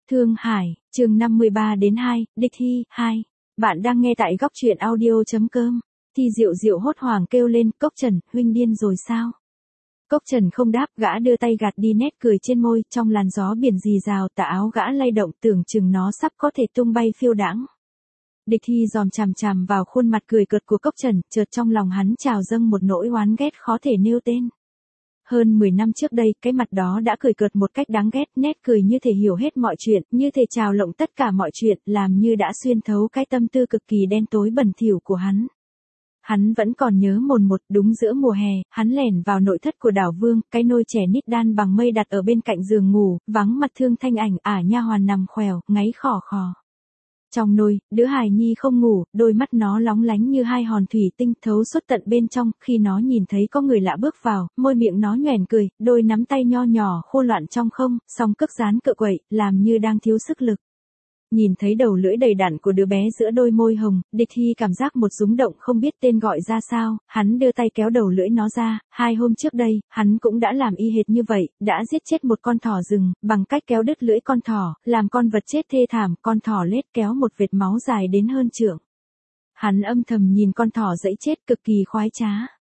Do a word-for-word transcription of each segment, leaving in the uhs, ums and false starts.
Thương Hải, chương năm mươi ba đến hai, địch thi, hai. Bạn đang nghe tại góc truyện audio.com. Thi Diệu Diệu hốt hoảng kêu lên, Cốc Trần, huynh điên rồi sao? Cốc Trần không đáp, gã đưa tay gạt đi nét cười trên môi, trong làn gió biển rì rào, tà áo gã lay động, tưởng chừng nó sắp có thể tung bay phiêu đãng. Địch Thi dòm chằm chằm vào khuôn mặt cười cợt của Cốc Trần, chợt trong lòng hắn trào dâng một nỗi oán ghét khó thể nêu tên. Hơn mười năm trước đây, cái mặt đó đã cười cợt một cách đáng ghét, nét cười như thể hiểu hết mọi chuyện, như thể trào lộng tất cả mọi chuyện, làm như đã xuyên thấu cái tâm tư cực kỳ đen tối bẩn thỉu của hắn. Hắn vẫn còn nhớ mồn một, đúng giữa mùa hè, hắn lẻn vào nội thất của Đảo Vương, cái nôi chè nít đan bằng mây đặt ở bên cạnh giường ngủ, vắng mặt Thương Thanh Ảnh, ả nha hoàn nằm khèo, ngáy khò khò. Trong nôi, đứa hài nhi không ngủ, đôi mắt nó lóng lánh như hai hòn thủy tinh thấu suốt tận bên trong, khi nó nhìn thấy có người lạ bước vào, môi miệng nó nhoẻn cười, đôi nắm tay nho nhỏ khô loạn trong không, song cước dán cựa quậy, làm như đang thiếu sức lực. Nhìn thấy đầu lưỡi đầy đặn của đứa bé giữa đôi môi hồng, Địch Thi cảm giác một rúng động không biết tên gọi ra sao, hắn đưa tay kéo đầu lưỡi nó ra, hai hôm trước đây, hắn cũng đã làm y hệt như vậy, đã giết chết một con thỏ rừng, bằng cách kéo đứt lưỡi con thỏ, làm con vật chết thê thảm, con thỏ lết kéo một vệt máu dài đến hơn trượng. Hắn âm thầm nhìn con thỏ dẫy chết cực kỳ khoái trá.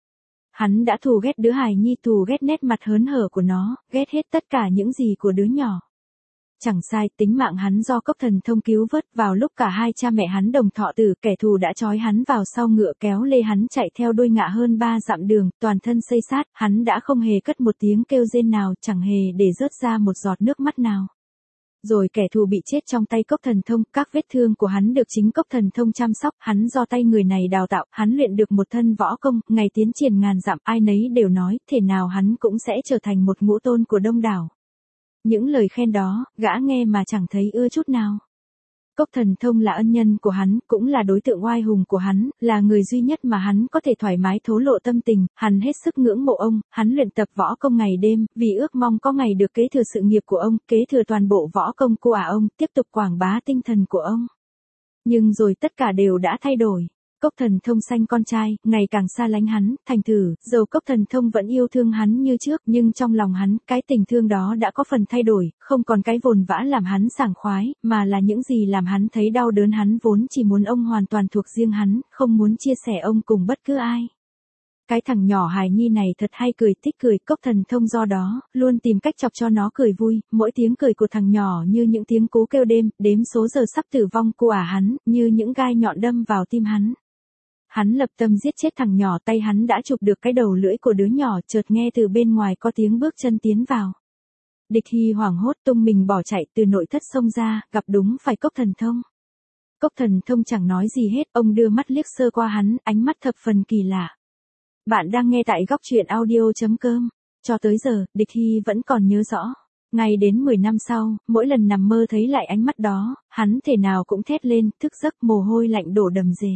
Hắn đã thù ghét đứa hài nhi, thù ghét nét mặt hớn hở của nó, ghét hết tất cả những gì của đứa nhỏ. Chẳng sai, tính mạng hắn do Cốc Thần Thông cứu vớt, vào lúc cả hai cha mẹ hắn đồng thọ tử, kẻ thù đã trói hắn vào sau ngựa kéo lê hắn chạy theo đuôi ngựa hơn ba dặm đường, toàn thân xây sát, hắn đã không hề cất một tiếng kêu rên nào, chẳng hề để rớt ra một giọt nước mắt nào. Rồi kẻ thù bị chết trong tay Cốc Thần Thông, các vết thương của hắn được chính Cốc Thần Thông chăm sóc, hắn do tay người này đào tạo, hắn luyện được một thân võ công, ngày tiến triển ngàn dặm, ai nấy đều nói, thể nào hắn cũng sẽ trở thành một ngũ tôn của Đông Đảo. Những lời khen đó, gã nghe mà chẳng thấy ưa chút nào. Cốc Thần Thông là ân nhân của hắn, cũng là đối tượng oai hùng của hắn, là người duy nhất mà hắn có thể thoải mái thổ lộ tâm tình, hắn hết sức ngưỡng mộ ông, hắn luyện tập võ công ngày đêm, vì ước mong có ngày được kế thừa sự nghiệp của ông, kế thừa toàn bộ võ công của ông, tiếp tục quảng bá tinh thần của ông. Nhưng rồi tất cả đều đã thay đổi. Cốc Thần Thông sanh con trai, ngày càng xa lánh hắn, thành thử, dầu Cốc Thần Thông vẫn yêu thương hắn như trước, nhưng trong lòng hắn, cái tình thương đó đã có phần thay đổi, không còn cái vồn vã làm hắn sảng khoái, mà là những gì làm hắn thấy đau đớn. Hắn vốn chỉ muốn ông hoàn toàn thuộc riêng hắn, không muốn chia sẻ ông cùng bất cứ ai. Cái thằng nhỏ hài nhi này thật hay cười, thích cười, Cốc Thần Thông do đó, luôn tìm cách chọc cho nó cười vui, mỗi tiếng cười của thằng nhỏ như những tiếng cú kêu đêm, đếm số giờ sắp tử vong của ả hắn, như những gai nhọn đâm vào tim hắn. Hắn lập tâm giết chết thằng nhỏ, tay hắn đã chụp được cái đầu lưỡi của đứa nhỏ, chợt nghe từ bên ngoài có tiếng bước chân tiến vào. Địch Thi hoảng hốt tung mình bỏ chạy, từ nội thất xông ra, gặp đúng phải Cốc Thần Thông. Cốc Thần Thông chẳng nói gì hết, ông đưa mắt liếc sơ qua hắn, ánh mắt thập phần kỳ lạ. Bạn đang nghe tại góc truyện audio.com. Cho tới giờ, Địch Thi vẫn còn nhớ rõ. Ngay đến mười năm sau, mỗi lần nằm mơ thấy lại ánh mắt đó, hắn thể nào cũng thét lên, thức giấc mồ hôi lạnh đổ đầm dề.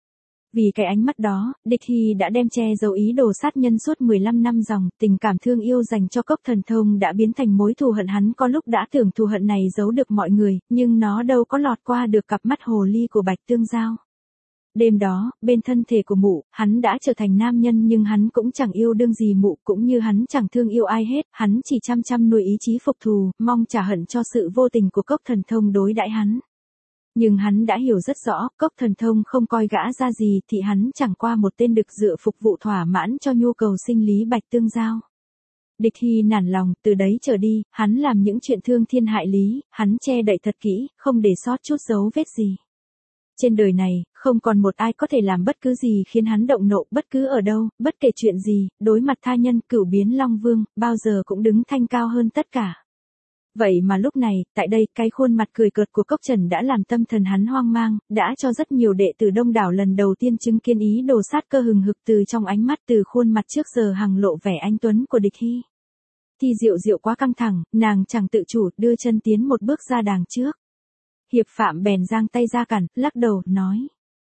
Vì cái ánh mắt đó, Địch Thi đã đem che giấu ý đồ sát nhân suốt mười lăm năm dòng, tình cảm thương yêu dành cho Cốc Thần Thông đã biến thành mối thù hận. Hắn có lúc đã tưởng thù hận này giấu được mọi người, nhưng nó đâu có lọt qua được cặp mắt hồ ly của Bạch Tương Giao. Đêm đó, bên thân thể của mụ, hắn đã trở thành nam nhân, nhưng hắn cũng chẳng yêu đương gì mụ, cũng như hắn chẳng thương yêu ai hết, hắn chỉ chăm chăm nuôi ý chí phục thù, mong trả hận cho sự vô tình của Cốc Thần Thông đối đãi hắn. Nhưng hắn đã hiểu rất rõ, Cốc Thần Thông không coi gã ra gì, thì hắn chẳng qua một tên đực dựa phục vụ thỏa mãn cho nhu cầu sinh lý Bạch Tương Giao. Địch Thi nản lòng, từ đấy trở đi, hắn làm những chuyện thương thiên hại lý, hắn che đậy thật kỹ, không để sót chút dấu vết gì. Trên đời này, không còn một ai có thể làm bất cứ gì khiến hắn động nộ, bất cứ ở đâu, bất kể chuyện gì, đối mặt tha nhân, Cửu Biến Long Vương, bao giờ cũng đứng thanh cao hơn tất cả. Vậy mà lúc này, tại đây, cái khuôn mặt cười cợt của Cốc Trần đã làm tâm thần hắn hoang mang, đã cho rất nhiều đệ tử Đông Đảo lần đầu tiên chứng kiến ý đồ sát cơ hừng hực từ trong ánh mắt, từ khuôn mặt trước giờ hằng lộ vẻ anh tuấn của Địch Thi. Thi Diệu Diệu quá căng thẳng, nàng chẳng tự chủ, đưa chân tiến một bước ra đàng trước. Hiệp Phạm bèn giang tay ra cản, lắc đầu, nói.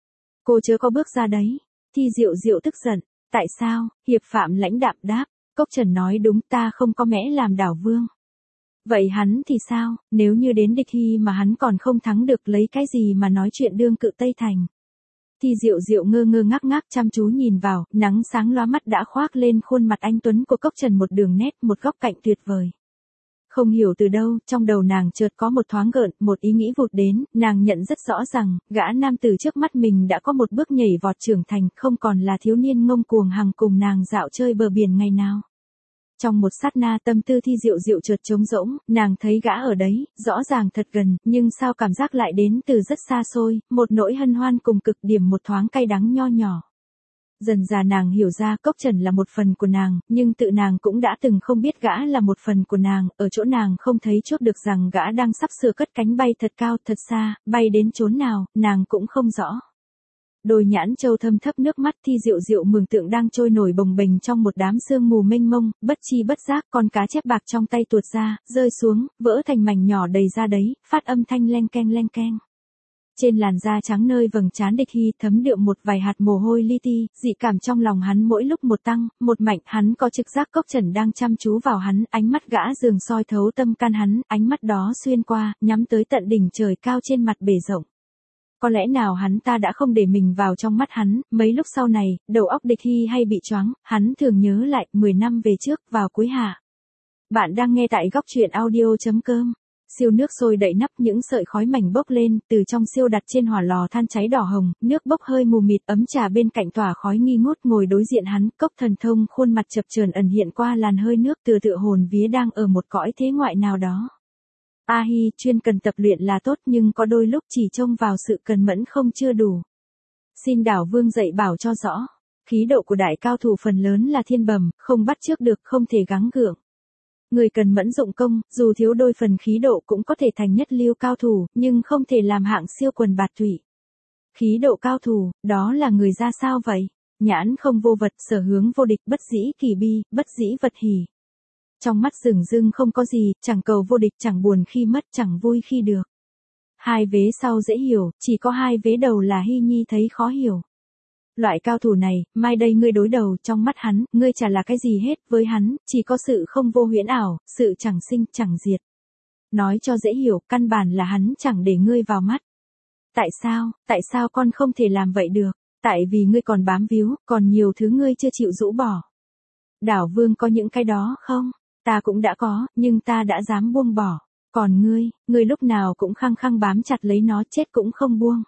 Cô chớ có bước ra đấy. Thi Diệu Diệu tức giận, tại sao? Hiệp Phạm lãnh đạm đáp, Cốc Trần nói đúng, ta không có mẽ làm Đảo Vương. Vậy hắn thì sao, nếu như đến Địch Thi mà hắn còn không thắng được, lấy cái gì mà nói chuyện đương cự Tây Thành? Thi Diệu Diệu ngơ ngơ ngác ngác chăm chú nhìn vào, nắng sáng lóa mắt đã khoác lên khuôn mặt anh tuấn của Cốc Trần một đường nét, một góc cạnh tuyệt vời. Không hiểu từ đâu, trong đầu nàng chợt có một thoáng gợn, một ý nghĩ vụt đến, nàng nhận rất rõ rằng, gã nam tử trước mắt mình đã có một bước nhảy vọt trưởng thành, không còn là thiếu niên ngông cuồng hằng cùng nàng dạo chơi bờ biển ngày nào. Trong một sát na tâm tư Thi Diệu Diệu chợt trống rỗng, nàng thấy gã ở đấy, rõ ràng thật gần, nhưng sao cảm giác lại đến từ rất xa xôi, một nỗi hân hoan cùng cực điểm một thoáng cay đắng nho nhỏ. Dần dà nàng hiểu ra Cốc Trần là một phần của nàng, nhưng tự nàng cũng đã từng không biết gã là một phần của nàng, ở chỗ nàng không thấy chốt được rằng gã đang sắp sửa cất cánh bay thật cao thật xa, bay đến chốn nào, nàng cũng không rõ. Đôi nhãn châu thâm thấp nước mắt Thi Diệu Diệu mường tượng đang trôi nổi bồng bềnh trong một đám sương mù mênh mông, bất chi bất giác con cá chép bạc trong tay tuột ra, rơi xuống, vỡ thành mảnh nhỏ đầy ra đấy, phát âm thanh leng keng leng keng. Trên làn da trắng nơi vầng trán Địch Hy thấm đượm một vài hạt mồ hôi li ti, dị cảm trong lòng hắn mỗi lúc một tăng, một mạnh, hắn có trực giác Cốc Trần đang chăm chú vào hắn, ánh mắt gã dường soi thấu tâm can hắn, ánh mắt đó xuyên qua, nhắm tới tận đỉnh trời cao trên mặt bể rộng. Có lẽ nào hắn ta đã không để mình vào trong mắt hắn, mấy lúc sau này, đầu óc Địch Hy hay bị choáng, hắn thường nhớ lại, mười năm về trước, vào cuối hạ. Bạn đang nghe tại góc truyện audio chấm com. Siêu nước sôi đậy nắp, những sợi khói mảnh bốc lên, từ trong siêu đặt trên hỏa lò than cháy đỏ hồng, nước bốc hơi mù mịt, ấm trà bên cạnh tỏa khói nghi ngút, ngồi đối diện hắn, Cốc Thần Thông khuôn mặt chập chờn ẩn hiện qua làn hơi nước, tựa tựa hồn vía đang ở một cõi thế ngoại nào đó. A Hi, chuyên cần tập luyện là tốt nhưng có đôi lúc chỉ trông vào sự cần mẫn không chưa đủ. Xin đảo vương dạy bảo cho rõ. Khí độ của đại cao thủ phần lớn là thiên bẩm, không bắt chước được, không thể gắng gượng. Người cần mẫn dụng công, dù thiếu đôi phần khí độ cũng có thể thành nhất lưu cao thủ, nhưng không thể làm hạng siêu quần bạt thủy. Khí độ cao thủ, đó là người ra sao vậy? Nhãn không vô vật, sở hướng vô địch, bất dĩ kỳ bi, bất dĩ vật hỉ. Trong mắt rừng rưng không có gì, chẳng cầu vô địch, chẳng buồn khi mất, chẳng vui khi được. Hai vế sau dễ hiểu, chỉ có hai vế đầu là Hy Nhi thấy khó hiểu. Loại cao thủ này, mai đây ngươi đối đầu, trong mắt hắn, ngươi chả là cái gì hết, với hắn, chỉ có sự không vô huyễn ảo, sự chẳng sinh, chẳng diệt. Nói cho dễ hiểu, căn bản là hắn chẳng để ngươi vào mắt. Tại sao, tại sao con không thể làm vậy được? Tại vì ngươi còn bám víu, còn nhiều thứ ngươi chưa chịu rũ bỏ. Đảo vương có những cái đó không? Ta cũng đã có, nhưng ta đã dám buông bỏ. Còn ngươi, ngươi lúc nào cũng khăng khăng bám chặt lấy nó, chết cũng không buông.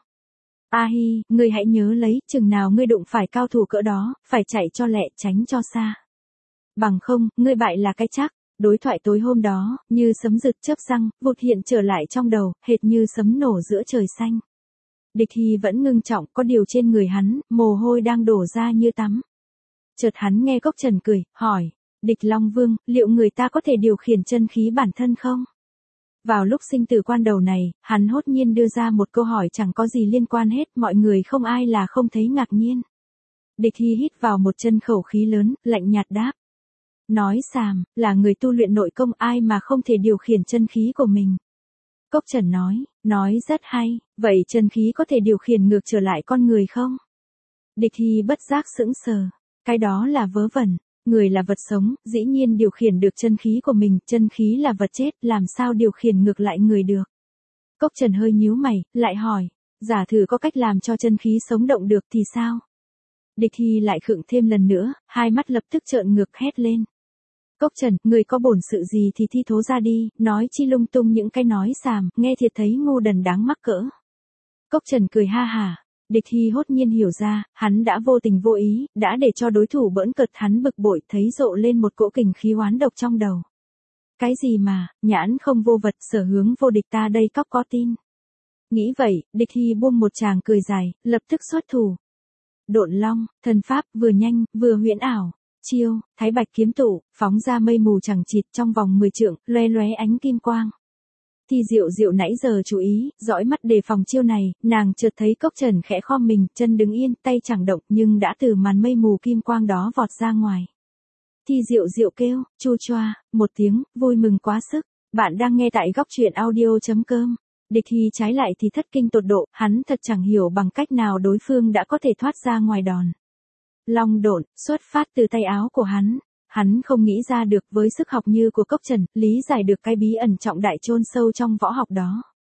A Hi, ngươi hãy nhớ lấy, chừng nào ngươi đụng phải cao thủ cỡ đó, phải chạy cho lẹ, tránh cho xa. Bằng không, ngươi bại là cái chắc. Đối thoại tối hôm đó, như sấm rực chớp răng, vụt hiện trở lại trong đầu, hệt như sấm nổ giữa trời xanh. Địch Hy vẫn ngưng trọng, có điều trên người hắn, mồ hôi đang đổ ra như tắm. Chợt hắn nghe Cốc Trần cười, hỏi, Địch Long Vương, liệu người ta có thể điều khiển chân khí bản thân không? Vào lúc sinh tử quan đầu này, hắn hốt nhiên đưa ra một câu hỏi chẳng có gì liên quan hết, mọi người không ai là không thấy ngạc nhiên. Địch Hy hít vào một chân khẩu khí lớn, lạnh nhạt đáp. Nói xàm, là người tu luyện nội công ai mà không thể điều khiển chân khí của mình. Cốc Trần nói, nói rất hay, vậy chân khí có thể điều khiển ngược trở lại con người không? Địch Hy bất giác sững sờ, cái đó là vớ vẩn. Người là vật sống, dĩ nhiên điều khiển được chân khí của mình, chân khí là vật chết, làm sao điều khiển ngược lại người được. Cốc Trần hơi nhíu mày, lại hỏi, giả thử có cách làm cho chân khí sống động được thì sao? Địch Hy lại khựng thêm lần nữa, hai mắt lập tức trợn ngược hét lên. Cốc Trần, người có bổn sự gì thì thi thố ra đi, nói chi lung tung những cái nói xàm, nghe thiệt thấy ngu đần đáng mắc cỡ. Cốc Trần cười ha hả. Địch Hy hốt nhiên hiểu ra, hắn đã vô tình vô ý, đã để cho đối thủ bỡn cợt hắn bực bội, thấy rộ lên một cỗ kình khí oán độc trong đầu. Cái gì mà, nhãn không vô vật, sở hướng vô địch, ta đây cóc có tin. Nghĩ vậy, Địch Hy buông một tràng cười dài, lập tức xuất thủ. Độn long, thần pháp, vừa nhanh, vừa huyễn ảo. Chiêu, thái bạch kiếm tụ, phóng ra mây mù chẳng chịt trong vòng mười trượng, loé loé ánh kim quang. Thi Diệu Diệu nãy giờ chú ý, dõi mắt đề phòng chiêu này, nàng chợt thấy Cốc Trần khẽ khom mình, chân đứng yên, tay chẳng động, nhưng đã từ màn mây mù kim quang đó vọt ra ngoài. Thi Diệu Diệu kêu, chu choa, một tiếng, vui mừng quá sức. Bạn đang nghe tại góc truyện audio chấm com. Địch Hy trái lại thì thất kinh tột độ, hắn thật chẳng hiểu bằng cách nào đối phương đã có thể thoát ra ngoài đòn. Long độn, xuất phát từ tay áo của hắn. Hắn không nghĩ ra được với sức học như của Cốc Trần, lý giải được cái bí ẩn trọng đại chôn sâu trong võ học đó.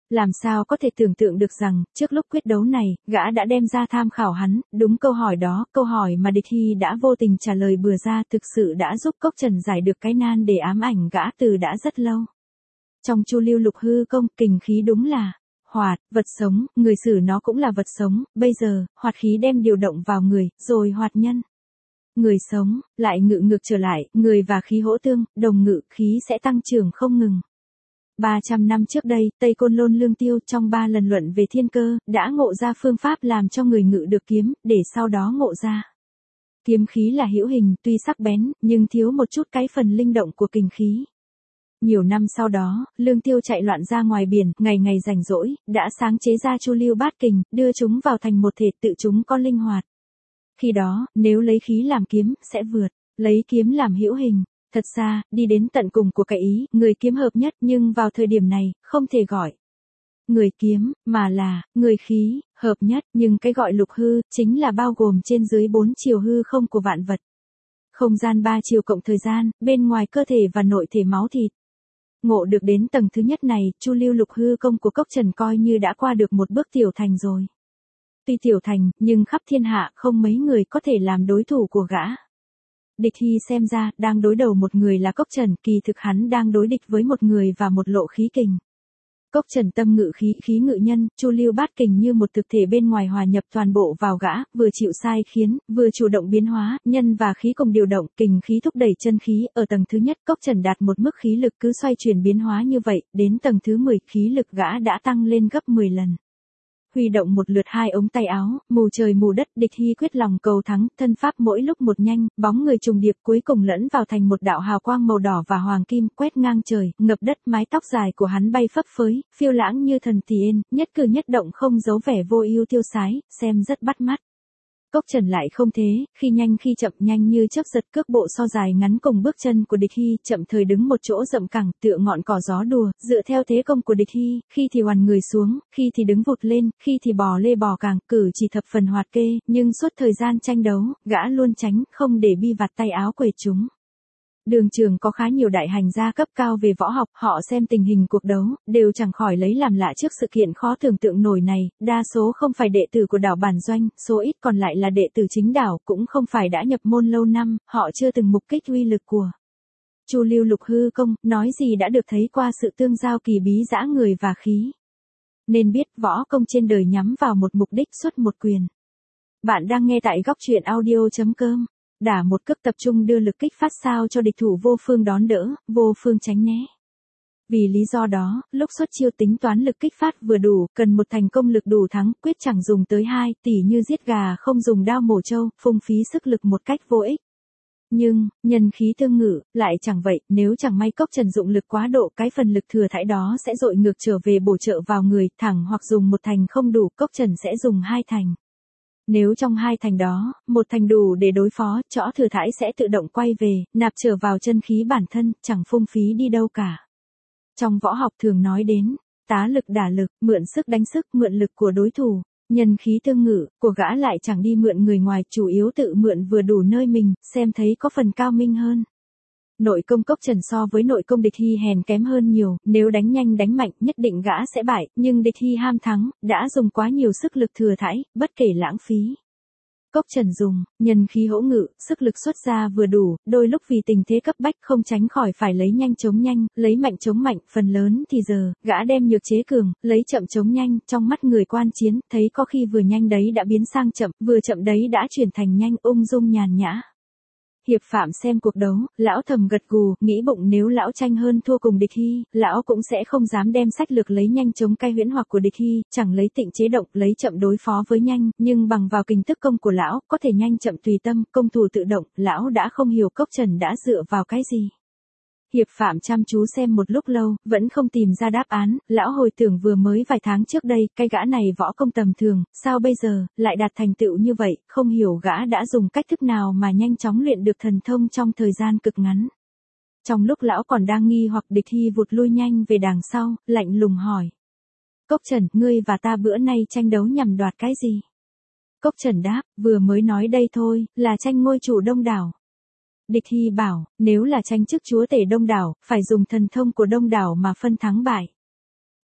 Làm sao có thể tưởng tượng được rằng, trước lúc quyết đấu này, gã đã đem ra tham khảo hắn, đúng câu hỏi đó, câu hỏi mà địch thi đã vô tình trả lời bừa ra thực sự đã giúp Cốc Trần giải được cái nan để ám ảnh gã từ đã rất lâu. Trong Chu Lưu Lục Hư Công, kình khí đúng là hoạt, vật sống, người xử nó cũng là vật sống, bây giờ, hoạt khí đem điều động vào người, rồi hoạt nhân. Người sống, lại ngự ngược trở lại, người và khí hỗ tương, đồng ngự, khí sẽ tăng trưởng không ngừng. ba trăm năm trước đây, Tây Côn Lôn Lương Tiêu trong ba lần luận về thiên cơ, đã ngộ ra phương pháp làm cho người ngự được kiếm, để sau đó ngộ ra. Kiếm khí là hữu hình, tuy sắc bén, nhưng thiếu một chút cái phần linh động của kình khí. Nhiều năm sau đó, Lương Tiêu chạy loạn ra ngoài biển, ngày ngày rảnh rỗi, đã sáng chế ra Chu Lưu Bát Kình, đưa chúng vào thành một thể tự chúng có linh hoạt. Khi đó, nếu lấy khí làm kiếm, sẽ vượt, lấy kiếm làm hữu hình. Thật ra, đi đến tận cùng của cái ý, người kiếm hợp nhất nhưng vào thời điểm này, không thể gọi người kiếm, mà là, người khí, hợp nhất, nhưng cái gọi lục hư, chính là bao gồm trên dưới bốn chiều hư không của vạn vật. Không gian ba chiều cộng thời gian, bên ngoài cơ thể và nội thể máu thịt. Ngộ được đến tầng thứ nhất này, Chu Lưu Lục Hư Công của Cốc Trần coi như đã qua được một bước tiểu thành rồi. Tuy tiểu thành, nhưng khắp thiên hạ không mấy người có thể làm đối thủ của gã. Địch thi xem ra, đang đối đầu một người là Cốc Trần, kỳ thực hắn đang đối địch với một người và một lộ khí kình. Cốc Trần tâm ngự khí, khí ngự nhân, Chu Lưu Bát Kình như một thực thể bên ngoài hòa nhập toàn bộ vào gã, vừa chịu sai khiến, vừa chủ động biến hóa, nhân và khí cùng điều động, kình khí thúc đẩy chân khí, ở tầng thứ nhất Cốc Trần đạt một mức khí lực cứ xoay chuyển biến hóa như vậy, đến tầng thứ mười, khí lực gã đã tăng lên gấp mười lần. Huy động một lượt hai ống tay áo, mù trời mù đất, địch thi quyết lòng cầu thắng, thân pháp mỗi lúc một nhanh, bóng người trùng điệp cuối cùng lẫn vào thành một đạo hào quang màu đỏ và hoàng kim, quét ngang trời, ngập đất, mái tóc dài của hắn bay phấp phới, phiêu lãng như thần tiên, nhất cử nhất động không giấu vẻ vô ưu tiêu sái, xem rất bắt mắt. Cốc Trần lại không thế, khi nhanh khi chậm, nhanh như chớp giật, cước bộ so dài ngắn cùng bước chân của địch thi, chậm thời đứng một chỗ rậm cẳng, tựa ngọn cỏ gió đùa, dựa theo thế công của địch thi, khi thì hoàn người xuống, khi thì đứng vụt lên, khi thì bò lê bò càng, cử chỉ thập phần hoạt kê, nhưng suốt thời gian tranh đấu, gã luôn tránh, không để bi vạt tay áo quệt chúng. Đường trường có khá nhiều đại hành gia cấp cao về võ học, họ xem tình hình cuộc đấu, đều chẳng khỏi lấy làm lạ trước sự kiện khó tưởng tượng nổi này, đa số không phải đệ tử của đảo bản doanh, số ít còn lại là đệ tử chính đảo, cũng không phải đã nhập môn lâu năm, họ chưa từng mục kích uy lực của Chu Lưu Lục Hư Công, nói gì đã được thấy qua sự tương giao kỳ bí dã người và khí. Nên biết võ công trên đời nhắm vào một mục đích xuất một quyền. Bạn đang nghe tại góc truyện audio chấm com. Đả một cước tập trung đưa lực kích phát sao cho địch thủ vô phương đón đỡ, vô phương tránh né. Vì lý do đó, lúc xuất chiêu tính toán lực kích phát vừa đủ, cần một thành công lực đủ thắng, quyết chẳng dùng tới hai, tỉ như giết gà không dùng đao mổ trâu, phung phí sức lực một cách vô ích. Nhưng, nhân khí tương ngự, lại chẳng vậy, nếu chẳng may Cốc Trần dụng lực quá độ, cái phần lực thừa thãi đó sẽ dội ngược trở về bổ trợ vào người, thẳng hoặc dùng một thành không đủ, Cốc Trần sẽ dùng hai thành. Nếu trong hai thành đó, một thành đủ để đối phó, chõ thừa thãi sẽ tự động quay về, nạp trở vào chân khí bản thân, chẳng phung phí đi đâu cả. Trong võ học thường nói đến, tá lực đả lực, mượn sức đánh sức, mượn lực của đối thủ, nhân khí tương ngự, của gã lại chẳng đi mượn người ngoài, chủ yếu tự mượn vừa đủ nơi mình, xem thấy có phần cao minh hơn. Nội công Cốc Trần so với nội công địch thi hèn kém hơn nhiều, nếu đánh nhanh đánh mạnh nhất định gã sẽ bại, nhưng địch thi ham thắng, đã dùng quá nhiều sức lực thừa thãi, bất kể lãng phí. Cốc Trần dùng, nhân khí hỗ ngự, sức lực xuất ra vừa đủ, đôi lúc vì tình thế cấp bách không tránh khỏi phải lấy nhanh chống nhanh, lấy mạnh chống mạnh, phần lớn thì giờ, gã đem nhược chế cường, lấy chậm chống nhanh, trong mắt người quan chiến, thấy có khi vừa nhanh đấy đã biến sang chậm, vừa chậm đấy đã chuyển thành nhanh, ung dung nhàn nhã. Hiệp Phạm xem cuộc đấu, lão thầm gật gù, nghĩ bụng nếu lão tranh hơn thua cùng địch thi, lão cũng sẽ không dám đem sách lược lấy nhanh chống cai huyễn hoặc của địch thi, chẳng lấy tịnh chế động, lấy chậm đối phó với nhanh, nhưng bằng vào kình tức công của lão, có thể nhanh chậm tùy tâm, công thủ tự động, lão đã không hiểu Cốc Trần đã dựa vào cái gì. Hiệp Phạm chăm chú xem một lúc lâu, vẫn không tìm ra đáp án, lão hồi tưởng vừa mới vài tháng trước đây, cái gã này võ công tầm thường, sao bây giờ, lại đạt thành tựu như vậy, không hiểu gã đã dùng cách thức nào mà nhanh chóng luyện được thần thông trong thời gian cực ngắn. Trong lúc lão còn đang nghi hoặc địch thi vụt lui nhanh về đằng sau, lạnh lùng hỏi. Cốc Trần, ngươi và ta bữa nay tranh đấu nhằm đoạt cái gì? Cốc Trần đáp, vừa mới nói đây thôi, là tranh ngôi chủ Đông Đảo. Địch thi bảo, nếu là tranh chức chúa tể Đông Đảo, phải dùng thần thông của Đông Đảo mà phân thắng bại.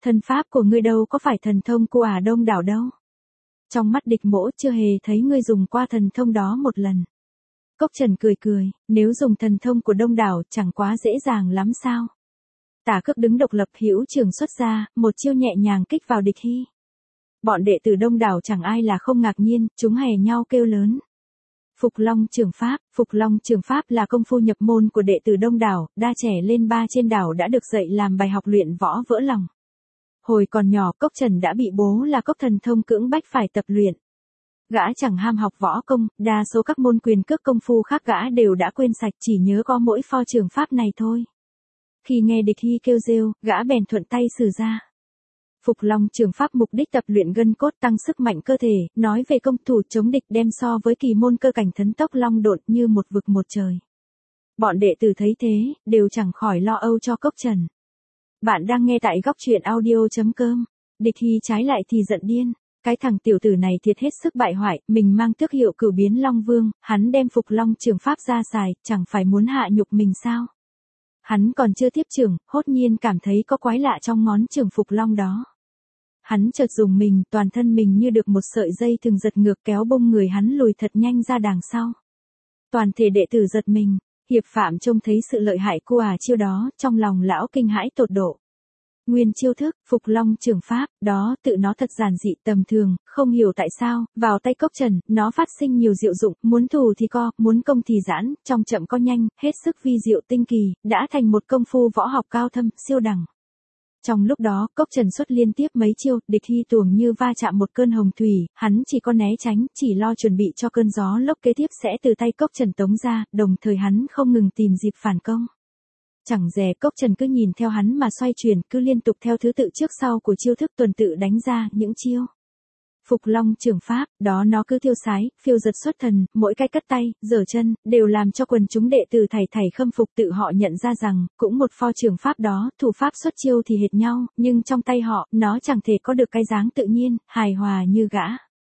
Thân pháp của ngươi đâu có phải thần thông của Ả Đông đảo đâu. Trong mắt địch mỗ chưa hề thấy ngươi dùng qua thần thông đó một lần. Cốc Trần cười cười, nếu dùng thần thông của Đông đảo chẳng quá dễ dàng lắm sao. Tả Cước đứng độc lập hữu trường xuất ra, một chiêu nhẹ nhàng kích vào địch hy. Bọn đệ tử Đông đảo chẳng ai là không ngạc nhiên, chúng hè nhau kêu lớn. Phục Long Trường Pháp, Phục Long Trường Pháp là công phu nhập môn của đệ tử Đông đảo, đa trẻ lên ba trên đảo đã được dạy làm bài học luyện võ vỡ lòng. Hồi còn nhỏ Cốc Trần đã bị bố là Cốc Thần Thông cưỡng bách phải tập luyện. Gã chẳng ham học võ công, đa số các môn quyền cước công phu khác gã đều đã quên sạch, chỉ nhớ có mỗi pho trường pháp này thôi. Khi nghe địch hy kêu rêu, gã bèn thuận tay sử ra. Phục Long Trường Pháp mục đích tập luyện gân cốt tăng sức mạnh cơ thể, nói về công thủ chống địch đem so với kỳ môn cơ cảnh thấn tốc long độn như một vực một trời. Bọn đệ tử thấy thế, đều chẳng khỏi lo âu cho Cốc Trần. Bạn đang nghe tại góc truyện audio chấm com. Địch hy trái lại thì giận điên. Cái thằng tiểu tử này thiệt hết sức bại hoại, mình mang tước hiệu Cửu Biến Long Vương, hắn đem Phục Long Trường Pháp ra xài, chẳng phải muốn hạ nhục mình sao? Hắn còn chưa tiếp trưởng, hốt nhiên cảm thấy có quái lạ trong ngón trường Phục Long đó. Hắn chợt dùng mình, toàn thân mình như được một sợi dây thừng giật ngược kéo bông người hắn lùi thật nhanh ra đằng sau. Toàn thể đệ tử giật mình, Hiệp Phạm trông thấy sự lợi hại của à chiêu đó, trong lòng lão kinh hãi tột độ. Nguyên chiêu thức, Phục Long Trường Pháp, đó tự nó thật giản dị tầm thường, không hiểu tại sao, vào tay Cốc Trần, nó phát sinh nhiều diệu dụng, muốn thù thì co, muốn công thì giãn, trong chậm có nhanh, hết sức vi diệu tinh kỳ, đã thành một công phu võ học cao thâm, siêu đẳng. Trong lúc đó, Cốc Trần xuất liên tiếp mấy chiêu, địch hy tuồng như va chạm một cơn hồng thủy, hắn chỉ có né tránh, chỉ lo chuẩn bị cho cơn gió lốc kế tiếp sẽ từ tay Cốc Trần tống ra, đồng thời hắn không ngừng tìm dịp phản công. Chẳng dè Cốc Trần cứ nhìn theo hắn mà xoay chuyển, cứ liên tục theo thứ tự trước sau của chiêu thức tuần tự đánh ra những chiêu. Phục Long Trường Pháp, đó nó cứ tiêu sái, phiêu giật xuất thần, mỗi cái cất tay, giở chân, đều làm cho quần chúng đệ tử thảy thảy khâm phục, tự họ nhận ra rằng, cũng một pho trường pháp đó, thủ pháp xuất chiêu thì hệt nhau, nhưng trong tay họ, nó chẳng thể có được cái dáng tự nhiên, hài hòa như gã.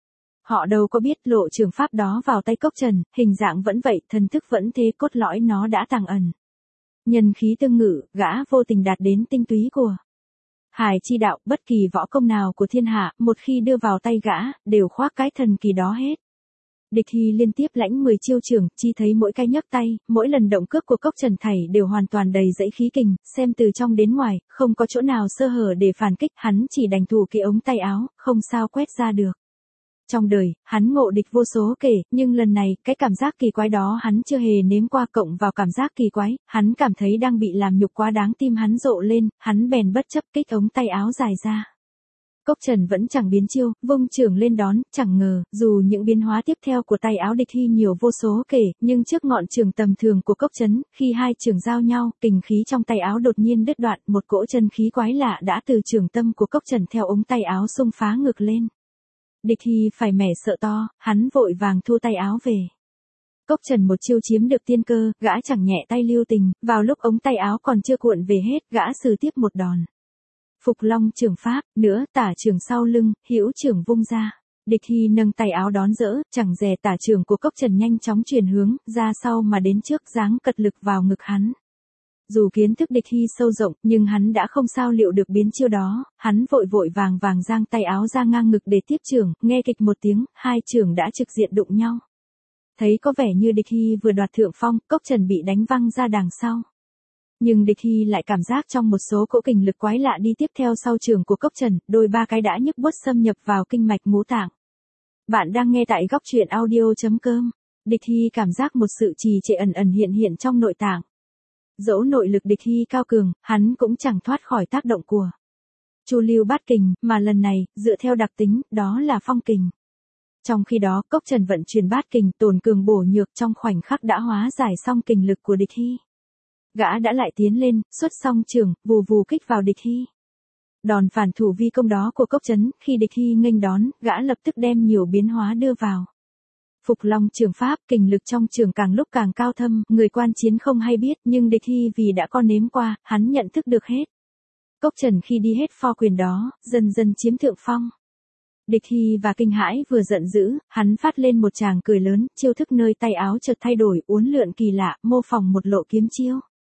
Họ đâu có biết lộ trường pháp đó vào tay Cốc Trần, hình dạng vẫn vậy, thần thức vẫn thế, cốt lõi nó đã tàng ẩn. Nhân khí tương ngự, gã vô tình đạt đến tinh túy của Hải chi đạo, bất kỳ võ công nào của thiên hạ, một khi đưa vào tay gã, đều khoác cái thần kỳ đó hết. Địch hy liên tiếp lãnh mười chiêu trường, chi thấy mỗi cái nhấc tay, mỗi lần động cước của Cốc Trần thảy đều hoàn toàn đầy dẫy khí kình, xem từ trong đến ngoài, không có chỗ nào sơ hở để phản kích, hắn chỉ đành thủ cái ống tay áo, không sao quét ra được. Trong đời, hắn ngộ địch vô số kể, nhưng lần này, cái cảm giác kỳ quái đó hắn chưa hề nếm qua, cộng vào cảm giác kỳ quái, hắn cảm thấy đang bị làm nhục quá đáng, tim hắn rộ lên, hắn bèn bất chấp kích ống tay áo dài ra. Cốc Trần vẫn chẳng biến chiêu, vung chưởng lên đón, chẳng ngờ, dù những biến hóa tiếp theo của tay áo địch hy nhiều vô số kể, nhưng trước ngọn chưởng tầm thường của Cốc Trần, khi hai chưởng giao nhau, kình khí trong tay áo đột nhiên đứt đoạn, một cỗ chân khí quái lạ đã từ chưởng tâm của Cốc Trần theo ống tay áo xung phá ngược lên. Địch hy phải mẻ sợ to, hắn vội vàng thu tay áo về. Cốc Trần một chiêu chiếm được tiên cơ, gã chẳng nhẹ tay lưu tình, vào lúc ống tay áo còn chưa cuộn về hết, gã sử tiếp một đòn. Phục Long Trường Pháp, nữa tả trường sau lưng, hữu trường vung ra. Địch hy nâng tay áo đón dỡ, chẳng dè tả trường của Cốc Trần nhanh chóng chuyển hướng, ra sau mà đến trước giáng cật lực vào ngực hắn. Dù kiến thức địch hy sâu rộng, nhưng hắn đã không sao liệu được biến chiêu đó, hắn vội vội vàng vàng giang tay áo ra ngang ngực để tiếp chưởng, nghe kịch một tiếng, hai chưởng đã trực diện đụng nhau. Thấy có vẻ như địch hy vừa đoạt thượng phong, Cốc Trần bị đánh văng ra đằng sau. Nhưng địch hy lại cảm giác trong một số cỗ kình lực quái lạ đi tiếp theo sau chưởng của Cốc Trần, đôi ba cái đã nhức buốt xâm nhập vào kinh mạch ngũ tạng. Bạn đang nghe tại góc truyện audio chấm com. Địch hy cảm giác một sự trì trệ ẩn ẩn hiện hiện trong nội tạng. Dẫu nội lực địch hy cao cường, hắn cũng chẳng thoát khỏi tác động của Chu Lưu Bát Kình, mà lần này, dựa theo đặc tính, đó là phong kình. Trong khi đó, Cốc Trần vận chuyển bát kình, tồn cường bổ nhược, trong khoảnh khắc đã hóa giải xong kình lực của địch hy. Gã đã lại tiến lên, xuất song chưởng, vù vù kích vào địch hy. Đòn phản thủ vi công đó của Cốc Trần, khi địch hy nghênh đón, gã lập tức đem nhiều biến hóa đưa vào. Phục Long Trường Pháp, kình lực trong trường càng lúc càng cao thâm, người quan chiến không hay biết, nhưng địch hy vì đã có nếm qua, hắn nhận thức được hết. Cốc Trần khi đi hết pho quyền đó, dần dần chiếm thượng phong. Địch hy và kinh hãi vừa giận dữ, hắn phát lên một tràng cười lớn, chiêu thức nơi tay áo chợt thay đổi, uốn lượn kỳ lạ, mô phỏng một lộ kiếm chiêu.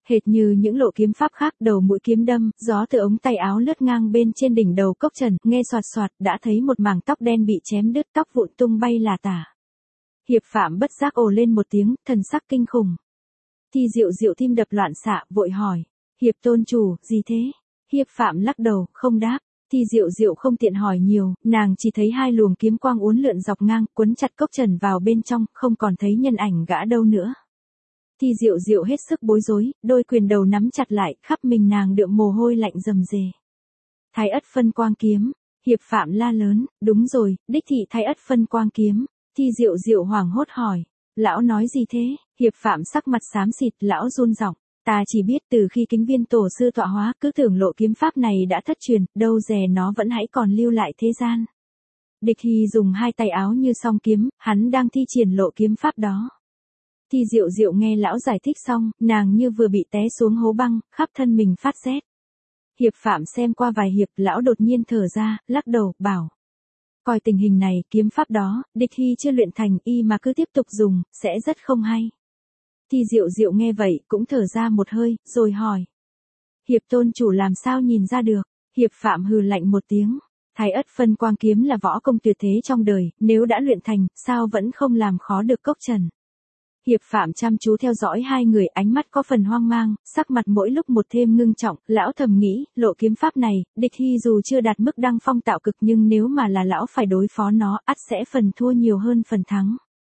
Hệt như những lộ kiếm pháp khác, đầu mũi kiếm đâm, gió từ ống tay áo lướt ngang bên trên đỉnh đầu Cốc Trần, nghe xoạt xoạt, đã thấy một mảng tóc đen bị chém đứt, tóc vụn tung bay là tả. Hiệp Phạm bất giác ồ lên một tiếng, thần sắc kinh khủng. Thi Diệu Diệu tim đập loạn xạ, vội hỏi, Hiệp tôn chủ, gì thế? Hiệp Phạm lắc đầu, không đáp. Thi Diệu Diệu không tiện hỏi nhiều, nàng chỉ thấy hai luồng kiếm quang uốn lượn dọc ngang, quấn chặt Cốc Trần vào bên trong, không còn thấy nhân ảnh gã đâu nữa. Thi Diệu Diệu hết sức bối rối, đôi quyền đầu nắm chặt lại, khắp mình nàng đượm mồ hôi lạnh rầm rề. Thái Ất phân quang kiếm, Hiệp Phạm la lớn, đúng rồi, đích thị Thái Ất phân quang kiếm. Thi Diệu Diệu hoảng hốt hỏi, lão nói gì thế? Hiệp Phạm sắc mặt xám xịt, lão run giọng, ta chỉ biết từ khi Kính Viên tổ sư tọa hóa, cứ tưởng lộ kiếm pháp này đã thất truyền, đâu dè nó vẫn hãy còn lưu lại thế gian. Địch Hy dùng hai tay áo như song kiếm, hắn đang thi triển lộ kiếm pháp đó. Thi Diệu Diệu nghe lão giải thích xong, nàng như vừa bị té xuống hố băng, khắp thân mình phát rét. Hiệp Phạm xem qua vài hiệp, lão đột nhiên thở ra, lắc đầu, bảo. Coi tình hình này, kiếm pháp đó, Địch Hy chưa luyện thành, y mà cứ tiếp tục dùng, sẽ rất không hay. Thi Diệu Diệu nghe vậy, cũng thở ra một hơi, rồi hỏi. Hiệp tôn chủ làm sao nhìn ra được? Hiệp Phạm hừ lạnh một tiếng. Thái Ất phân quang kiếm là võ công tuyệt thế trong đời, nếu đã luyện thành, sao vẫn không làm khó được Cốc Trần? Hiệp Phạm chăm chú theo dõi hai người, ánh mắt có phần hoang mang, sắc mặt mỗi lúc một thêm ngưng trọng, lão thầm nghĩ, lộ kiếm pháp này, Địch Hy dù chưa đạt mức đăng phong tạo cực nhưng nếu mà là lão phải đối phó nó, ắt sẽ phần thua nhiều hơn phần thắng.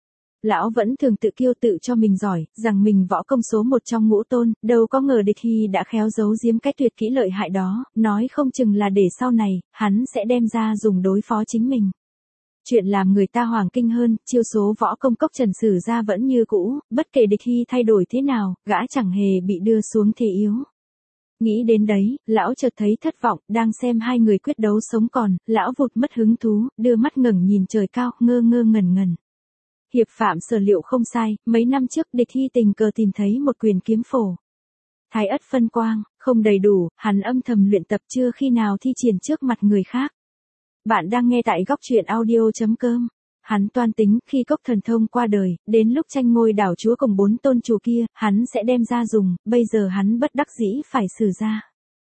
Lão vẫn thường tự kiêu tự cho mình giỏi, rằng mình võ công số một trong ngũ tôn, đâu có ngờ Địch Hy đã khéo giấu giếm cái tuyệt kỹ lợi hại đó, nói không chừng là để sau này, hắn sẽ đem ra dùng đối phó chính mình. Chuyện làm người ta hoàng kinh hơn, chiêu số võ công Cốc Trần sử ra vẫn như cũ, bất kể Địch Hy thay đổi thế nào, gã chẳng hề bị đưa xuống thế yếu. Nghĩ đến đấy, lão chợt thấy thất vọng, đang xem hai người quyết đấu sống còn, lão vụt mất hứng thú, đưa mắt ngẩng nhìn trời cao, ngơ ngơ ngẩn ngẩn. Hiệp Phạm sở liệu không sai, mấy năm trước Địch Hy tình cờ tìm thấy một quyền kiếm phổ. Thái Ất phân quang, không đầy đủ, hắn âm thầm luyện tập chưa khi nào thi triển trước mặt người khác. Bạn đang nghe tại góc truyện audio chấm com. Hắn toan tính, khi cốc thần thông qua đời, đến lúc tranh ngôi đảo chúa cùng bốn tôn chủ kia, hắn sẽ đem ra dùng, bây giờ hắn bất đắc dĩ phải sử ra.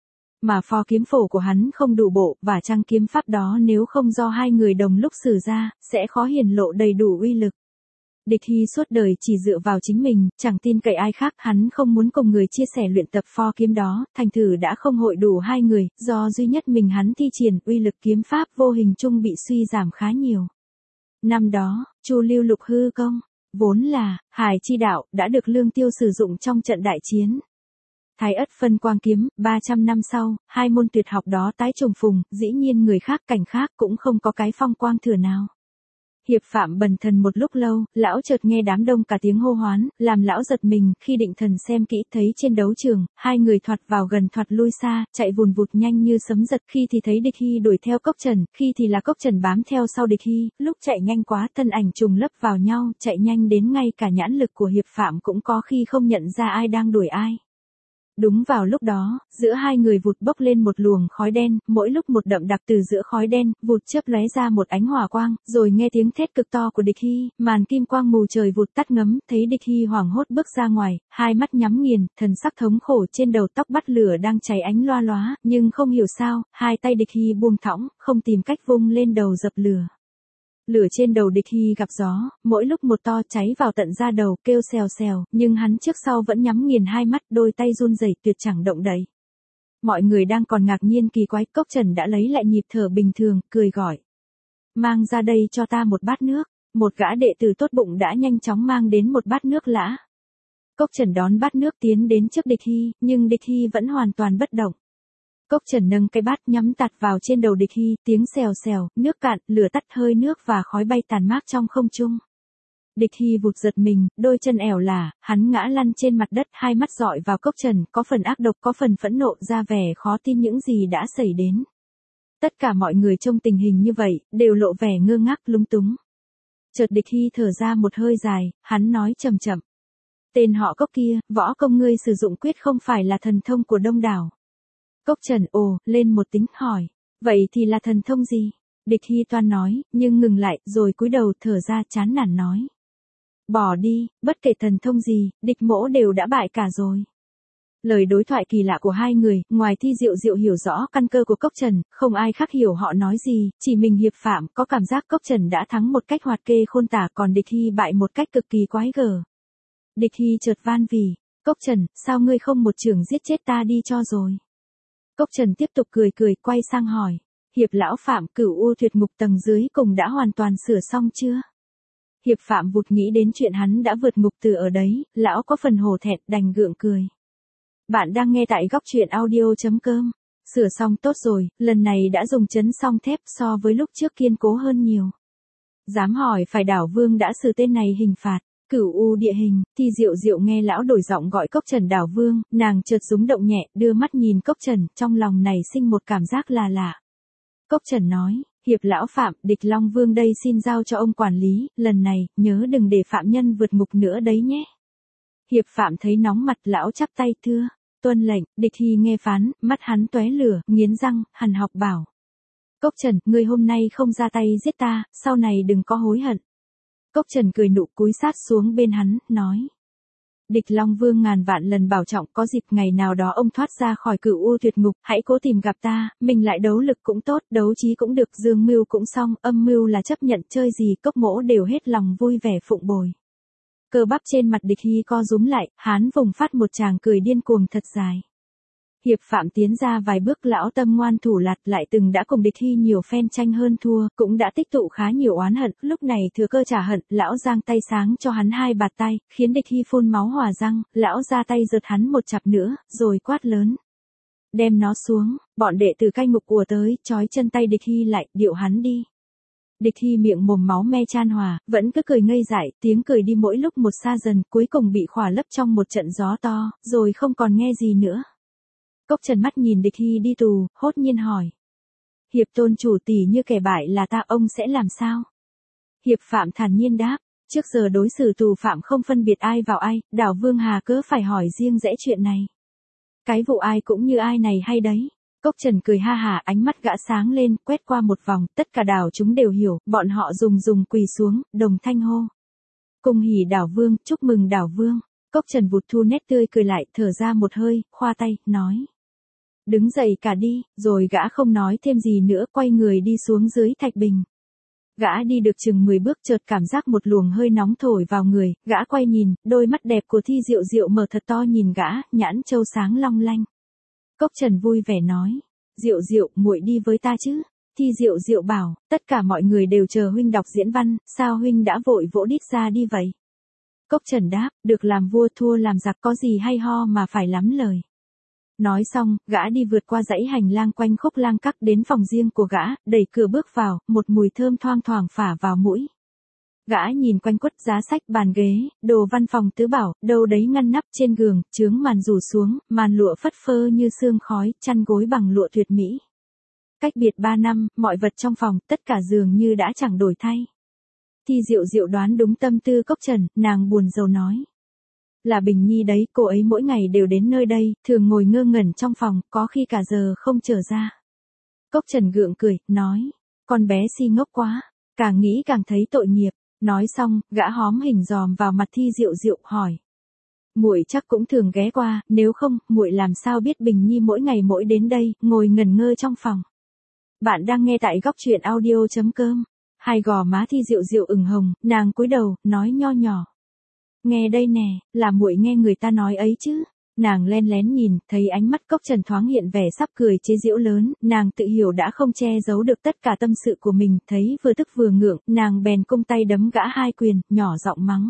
Mà phò kiếm phổ của hắn không đủ bộ, và trang kiếm pháp đó nếu không do hai người đồng lúc sử ra, sẽ khó hiển lộ đầy đủ uy lực. Địch Hy suốt đời chỉ dựa vào chính mình, chẳng tin cậy ai khác, hắn không muốn cùng người chia sẻ luyện tập pho kiếm đó, thành thử đã không hội đủ hai người, do duy nhất mình hắn thi triển, uy lực kiếm pháp vô hình chung bị suy giảm khá nhiều. Năm đó, Chu Lưu Lục hư công, vốn là Hải chi đạo, đã được Lương Tiêu sử dụng trong trận đại chiến. Thái Ất phân quang kiếm, ba trăm năm sau, hai môn tuyệt học đó tái trùng phùng, dĩ nhiên người khác cảnh khác cũng không có cái phong quang thừa nào. Hiệp Phạm bần thần một lúc lâu, lão chợt nghe đám đông cả tiếng hô hoán, làm lão giật mình, khi định thần xem kỹ thấy trên đấu trường, hai người thoạt vào gần thoạt lui xa, chạy vùn vụt nhanh như sấm giật, khi thì thấy Địch Hy đuổi theo Cốc Trần, khi thì là Cốc Trần bám theo sau Địch Hy, lúc chạy nhanh quá thân ảnh trùng lấp vào nhau, chạy nhanh đến ngay cả nhãn lực của Hiệp Phạm cũng có khi không nhận ra ai đang đuổi ai. Đúng vào lúc đó, giữa hai người vụt bốc lên một luồng khói đen, mỗi lúc một đậm đặc từ giữa khói đen, vụt chớp lóe ra một ánh hỏa quang, rồi nghe tiếng thét cực to của Địch Hy, màn kim quang mù trời vụt tắt ngấm, thấy Địch Hy hoảng hốt bước ra ngoài, hai mắt nhắm nghiền, thần sắc thống khổ, trên đầu tóc bắt lửa đang cháy ánh loa loá, nhưng không hiểu sao, hai tay Địch Hy buông thõng, không tìm cách vung lên đầu dập lửa. Lửa trên đầu Địch Hy gặp gió, mỗi lúc một to, cháy vào tận da đầu, kêu xèo xèo, nhưng hắn trước sau vẫn nhắm nghiền hai mắt, đôi tay run rẩy tuyệt chẳng động đậy. Mọi người đang còn ngạc nhiên kỳ quái, Cốc Trần đã lấy lại nhịp thở bình thường, cười gọi. Mang ra đây cho ta một bát nước. Một gã đệ tử tốt bụng đã nhanh chóng mang đến một bát nước lã. Cốc Trần đón bát nước tiến đến trước Địch Hy, nhưng Địch Hy vẫn hoàn toàn bất động. Cốc Trần nâng cái bát nhắm tạt vào trên đầu Địch Hy, tiếng xèo xèo, nước cạn, lửa tắt, hơi nước và khói bay tàn mát trong không trung. Địch Hy vụt giật mình, đôi chân ẻo lả, hắn ngã lăn trên mặt đất, hai mắt dọi vào Cốc Trần, có phần ác độc, có phần phẫn nộ, ra vẻ khó tin những gì đã xảy đến. Tất cả mọi người trông tình hình như vậy, đều lộ vẻ ngơ ngác, lúng túng. Chợt Địch Hy thở ra một hơi dài, hắn nói chậm chậm. Tên họ Cốc kia, võ công ngươi sử dụng quyết không phải là thần thông của Đông Đảo. Cốc Trần ồ, lên một tiếng hỏi. Vậy thì là thần thông gì? Địch Hy toan nói, nhưng ngừng lại, rồi cúi đầu thở ra chán nản nói. Bỏ đi, bất kể thần thông gì, địch mỗ đều đã bại cả rồi. Lời đối thoại kỳ lạ của hai người, ngoài Thi Diệu Diệu hiểu rõ căn cơ của Cốc Trần, không ai khác hiểu họ nói gì, chỉ mình Hiệp Phạm có cảm giác Cốc Trần đã thắng một cách hoạt kê khôn tả, còn Địch Hy bại một cách cực kỳ quái gở. Địch Hy chợt van vì, Cốc Trần, sao ngươi không một chưởng giết chết ta đi cho rồi. Cốc Trần tiếp tục cười cười, quay sang hỏi, Hiệp lão Phạm, Cửu U tuyệt ngục tầng dưới cùng đã hoàn toàn sửa xong chưa? Hiệp Phạm vụt nghĩ đến chuyện hắn đã vượt ngục từ ở đấy, lão có phần hổ thẹn, đành gượng cười. Bạn đang nghe tại góc truyện audio.com. Sửa xong tốt rồi, lần này đã dùng chấn song thép, so với lúc trước kiên cố hơn nhiều. Dám hỏi phải Đảo Vương đã xử tên này hình phạt. Cửu U địa hình. Thi Diệu Diệu nghe lão đổi giọng gọi Cốc Trần Đảo Vương, nàng chợt rúng động nhẹ, đưa mắt nhìn Cốc Trần, trong lòng này sinh một cảm giác là lạ. Cốc Trần nói, Hiệp lão Phạm, Địch Long Vương đây xin giao cho ông quản lý, lần này, nhớ đừng để phạm nhân vượt ngục nữa đấy nhé. Hiệp Phạm thấy nóng mặt, lão chắp tay thưa, tuân lệnh. Địch Hy nghe phán, mắt hắn tóe lửa, nghiến răng, hằn học bảo. Cốc Trần, ngươi hôm nay không ra tay giết ta, sau này đừng có hối hận. Cốc Trần cười nụ cúi sát xuống bên hắn, nói. Địch Long Vương ngàn vạn lần bảo trọng, có dịp ngày nào đó ông thoát ra khỏi Cửu U tuyệt ngục, hãy cố tìm gặp ta, mình lại đấu lực cũng tốt, đấu trí cũng được, dương mưu cũng xong, âm mưu là chấp nhận, chơi gì Cốc mỗ đều hết lòng vui vẻ phụng bồi. Cơ bắp trên mặt Địch Hy co rúm lại, hắn vùng phát một tràng cười điên cuồng thật dài. Hiệp Phạm tiến ra vài bước, lão tâm ngoan thủ lạt, lại từng đã cùng Địch Hy nhiều phen tranh hơn thua, cũng đã tích tụ khá nhiều oán hận, lúc này thừa cơ trả hận, lão giang tay sáng cho hắn hai bạt tay, khiến Địch Hy phun máu hòa răng, lão ra tay giật hắn một chặp nữa, rồi quát lớn. Đem nó xuống, bọn đệ tử cai ngục ùa tới, trói chân tay Địch Hy lại, điệu hắn đi. Địch Hy miệng mồm máu me chan hòa, vẫn cứ cười ngây dại, tiếng cười đi mỗi lúc một xa dần, cuối cùng bị khỏa lấp trong một trận gió to, rồi không còn nghe gì nữa. Cốc Trần mắt nhìn Địch Hy đi tù, hốt nhiên hỏi. Hiệp tôn chủ tỷ như kẻ bại là ta, ông sẽ làm sao? Hiệp Phạm thản nhiên đáp, trước giờ đối xử tù phạm không phân biệt ai vào ai, Đảo Vương hà cớ phải hỏi riêng rẽ chuyện này. Cái vụ ai cũng như ai này hay đấy. Cốc Trần cười ha hả, ánh mắt gã sáng lên, quét qua một vòng, tất cả đảo chúng đều hiểu, bọn họ dùng dùng quỳ xuống, đồng thanh hô. Cùng hỉ Đảo Vương, chúc mừng Đảo Vương. Cốc Trần vụt thu nét tươi cười lại, thở ra một hơi, khoa tay, nói. Đứng dậy cả đi, rồi gã không nói thêm gì nữa, quay người đi xuống dưới thạch bình. Gã đi được chừng mười bước, chợt cảm giác một luồng hơi nóng thổi vào người, gã quay nhìn, đôi mắt đẹp của Thi Diệu Diệu mở thật to nhìn gã, nhãn châu sáng long lanh. Cốc Trần vui vẻ nói, Diệu Diệu, muội đi với ta chứ? Thi Diệu Diệu bảo, tất cả mọi người đều chờ huynh đọc diễn văn, sao huynh đã vội vỗ đít ra đi vậy? Cốc Trần đáp, được làm vua thua làm giặc có gì hay ho mà phải lắm lời. Nói xong, gã đi vượt qua dãy hành lang quanh khúc lang các đến phòng riêng của gã, đẩy cửa bước vào, một mùi thơm thoang thoảng phả vào mũi. Gã nhìn quanh quất giá sách, bàn ghế, đồ văn phòng tứ bảo, đâu đấy ngăn nắp trên giường, chướng màn rủ xuống, màn lụa phất phơ như sương khói, chăn gối bằng lụa tuyệt mỹ. Cách biệt ba năm, mọi vật trong phòng, tất cả dường như đã chẳng đổi thay. Thi Diệu Diệu đoán đúng tâm tư Cốc Trần, nàng buồn rầu nói. Là Bình Nhi đấy, cô ấy mỗi ngày đều đến nơi đây, thường ngồi ngơ ngẩn trong phòng, có khi cả giờ không trở ra. Cốc Trần gượng cười, nói, con bé si ngốc quá, càng nghĩ càng thấy tội nghiệp. Nói xong, gã hóm hình dòm vào mặt Thi Diệu Diệu, hỏi. Muội chắc cũng thường ghé qua, nếu không, muội làm sao biết Bình Nhi mỗi ngày mỗi đến đây, ngồi ngẩn ngơ trong phòng. Bạn đang nghe tại góc truyện audio.com. Hai gò má Thi Diệu Diệu ửng hồng, nàng cúi đầu, nói nho nhỏ. Nghe đây nè, là muội nghe người ta nói ấy chứ. Nàng len lén nhìn, thấy ánh mắt Cốc Trần thoáng hiện vẻ sắp cười chế giễu lớn, nàng tự hiểu đã không che giấu được tất cả tâm sự của mình, thấy vừa tức vừa ngượng, nàng bèn cung tay đấm gã hai quyền, nhỏ giọng mắng.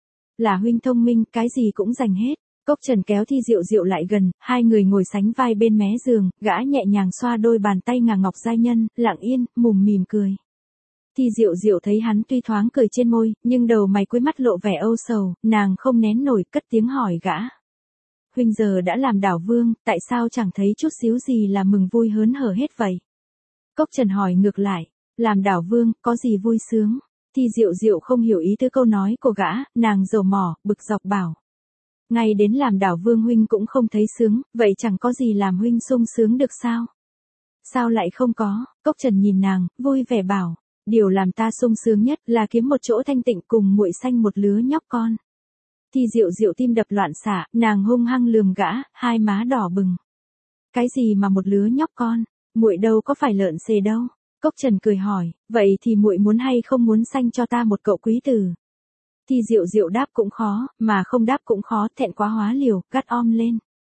Là huynh thông minh, cái gì cũng giành hết. Cốc Trần kéo Thi Diệu Diệu lại gần, hai người ngồi sánh vai bên mé giường, gã nhẹ nhàng xoa đôi bàn tay ngà ngọc giai nhân, lặng yên, mùm mỉm cười. Thi Diệu Diệu thấy hắn tuy thoáng cười trên môi, nhưng đầu mày cuối mắt lộ vẻ âu sầu, nàng không nén nổi, cất tiếng hỏi gã. Huynh giờ đã làm Đảo Vương, tại sao chẳng thấy chút xíu gì là mừng vui hớn hở hết vậy? Cốc Trần hỏi ngược lại, làm Đảo Vương, có gì vui sướng? Thi Diệu Diệu không hiểu ý tứ câu nói của gã, nàng dầu mỏ, bực dọc bảo. Ngay đến làm Đảo Vương huynh cũng không thấy sướng, vậy chẳng có gì làm huynh sung sướng được sao? Sao lại không có? Cốc Trần nhìn nàng, vui vẻ bảo. Điều làm ta sung sướng nhất là kiếm một chỗ thanh tịnh cùng muội sanh một lứa nhóc con. Thi Diệu Diệu tim đập loạn xạ, nàng hung hăng lườm gã, hai má đỏ bừng. Cái gì mà một lứa nhóc con, muội đâu có phải lợn xề đâu. Cốc Trần cười hỏi, vậy thì muội muốn hay không muốn sanh cho ta một cậu quý tử? Thi Diệu Diệu đáp cũng khó, mà không đáp cũng khó, thẹn quá hóa liều, gắt om lên.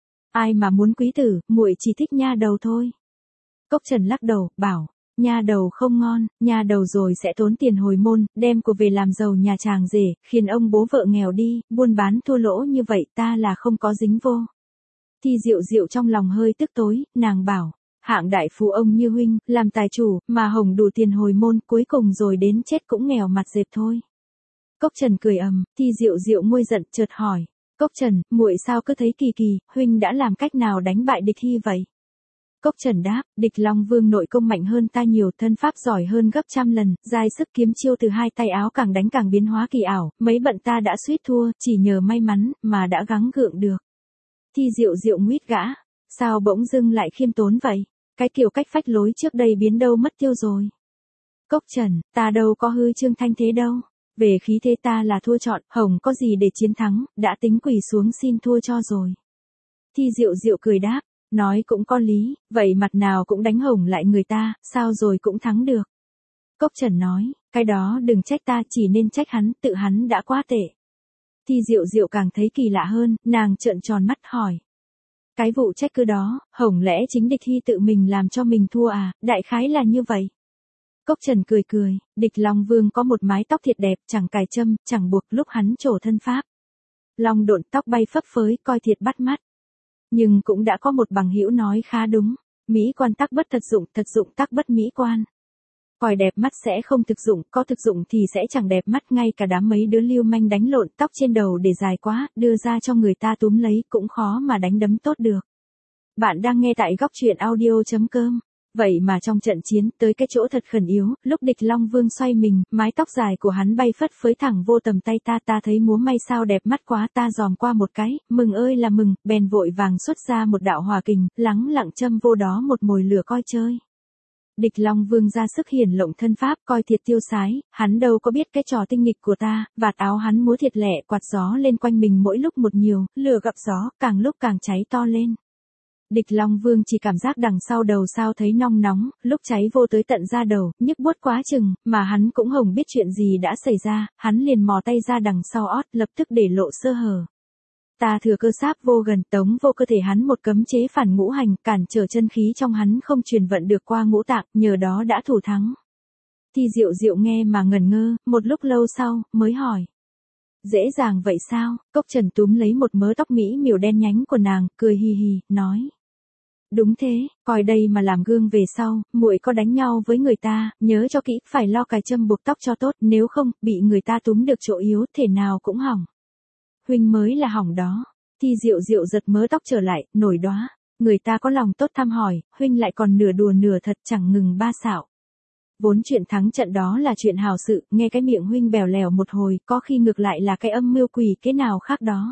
Ai mà muốn quý tử, muội chỉ thích nha đầu thôi. Cốc Trần lắc đầu, bảo, nha đầu không ngon, nha đầu rồi sẽ tốn tiền hồi môn, đem của về làm giàu nhà chàng rể, khiến ông bố vợ nghèo đi, buôn bán thua lỗ như vậy ta là không có dính vô. Thi Diệu Diệu trong lòng hơi tức tối, nàng bảo, hạng đại phú ông như huynh, làm tài chủ, mà hồng đủ tiền hồi môn, cuối cùng rồi đến chết cũng nghèo mặt dẹp thôi. Cốc Trần cười ầm, Thi Diệu Diệu nguôi giận, chợt hỏi, Cốc Trần, muội sao cứ thấy kỳ kỳ, huynh đã làm cách nào đánh bại địch Thi vậy? Cốc Trần đáp, địch Long Vương nội công mạnh hơn ta nhiều, thân pháp giỏi hơn gấp trăm lần, giai sức kiếm chiêu từ hai tay áo càng đánh càng biến hóa kỳ ảo, mấy bận ta đã suýt thua, chỉ nhờ may mắn, mà đã gắng gượng được. Thi Diệu Diệu nguyết gã, sao bỗng dưng lại khiêm tốn vậy? Cái kiểu cách phách lối trước đây biến đâu mất tiêu rồi. Cốc Trần, ta đâu có hư trương thanh thế đâu. Về khí thế ta là thua chọn, hồng có gì để chiến thắng, đã tính quỳ xuống xin thua cho rồi. Thi Diệu Diệu cười đáp, nói cũng có lý, vậy mặt nào cũng đánh hồng lại người ta, sao rồi cũng thắng được. Cốc Trần nói, cái đó đừng trách ta, chỉ nên trách hắn, tự hắn đã quá tệ. Thi Diệu Diệu càng thấy kỳ lạ hơn, nàng trợn tròn mắt hỏi. Cái vụ trách cứ đó, hổng lẽ chính địch Thi tự mình làm cho mình thua à, đại khái là như vậy. Cốc Trần cười cười, địch Long Vương có một mái tóc thiệt đẹp, chẳng cài châm, chẳng buộc, lúc hắn trổ thân pháp. Long độn tóc bay phấp phới, coi thiệt bắt mắt. Nhưng cũng đã có một bằng hữu nói khá đúng, mỹ quan tắc bất thật dụng, thật dụng tắc bất mỹ quan. Coi đẹp mắt sẽ không thực dụng, có thực dụng thì sẽ chẳng đẹp mắt, ngay cả đám mấy đứa lưu manh đánh lộn tóc trên đầu để dài quá, đưa ra cho người ta túm lấy, cũng khó mà đánh đấm tốt được. Bạn đang nghe tại góc truyện audio chấm com. Vậy mà trong trận chiến, tới cái chỗ thật khẩn yếu, lúc địch Long Vương xoay mình, mái tóc dài của hắn bay phất phới thẳng vô tầm tay ta, ta thấy múa may sao đẹp mắt quá, ta dòm qua một cái, mừng ơi là mừng, bèn vội vàng xuất ra một đạo hòa kình, lắng lặng châm vô đó một mồi lửa coi chơi. Địch Long Vương ra sức hiển lộng thân pháp, coi thiệt tiêu sái, hắn đâu có biết cái trò tinh nghịch của ta, vạt áo hắn múa thiệt lẹ, quạt gió lên quanh mình mỗi lúc một nhiều, lửa gặp gió, càng lúc càng cháy to lên. Địch Long Vương chỉ cảm giác đằng sau đầu sao thấy nong nóng, lúc cháy vô tới tận da đầu, nhức buốt quá chừng, mà hắn cũng hổng biết chuyện gì đã xảy ra, hắn liền mò tay ra đằng sau ót, lập tức để lộ sơ hở. Ta thừa cơ sáp vô gần, tống vô cơ thể hắn một cấm chế phản ngũ hành, cản trở chân khí trong hắn không truyền vận được qua ngũ tạng, nhờ đó đã thủ thắng. Thi Diệu Diệu nghe mà ngẩn ngơ, một lúc lâu sau, mới hỏi. Dễ dàng vậy sao? Cốc Trần túm lấy một mớ tóc mỹ miều đen nhánh của nàng, cười hì hì, nói. Đúng thế, coi đây mà làm gương về sau, muội có đánh nhau với người ta, nhớ cho kỹ, phải lo cài châm buộc tóc cho tốt, nếu không, bị người ta túm được chỗ yếu, thể nào cũng hỏng. Huynh mới là hỏng đó. Thi Diệu Diệu giật mớ tóc trở lại, nổi đóa. Người ta có lòng tốt thăm hỏi, huynh lại còn nửa đùa nửa thật, chẳng ngừng ba xạo. Vốn chuyện thắng trận đó là chuyện hào sự, nghe cái miệng huynh bèo lèo một hồi, có khi ngược lại là cái âm mưu quỷ kế nào khác đó.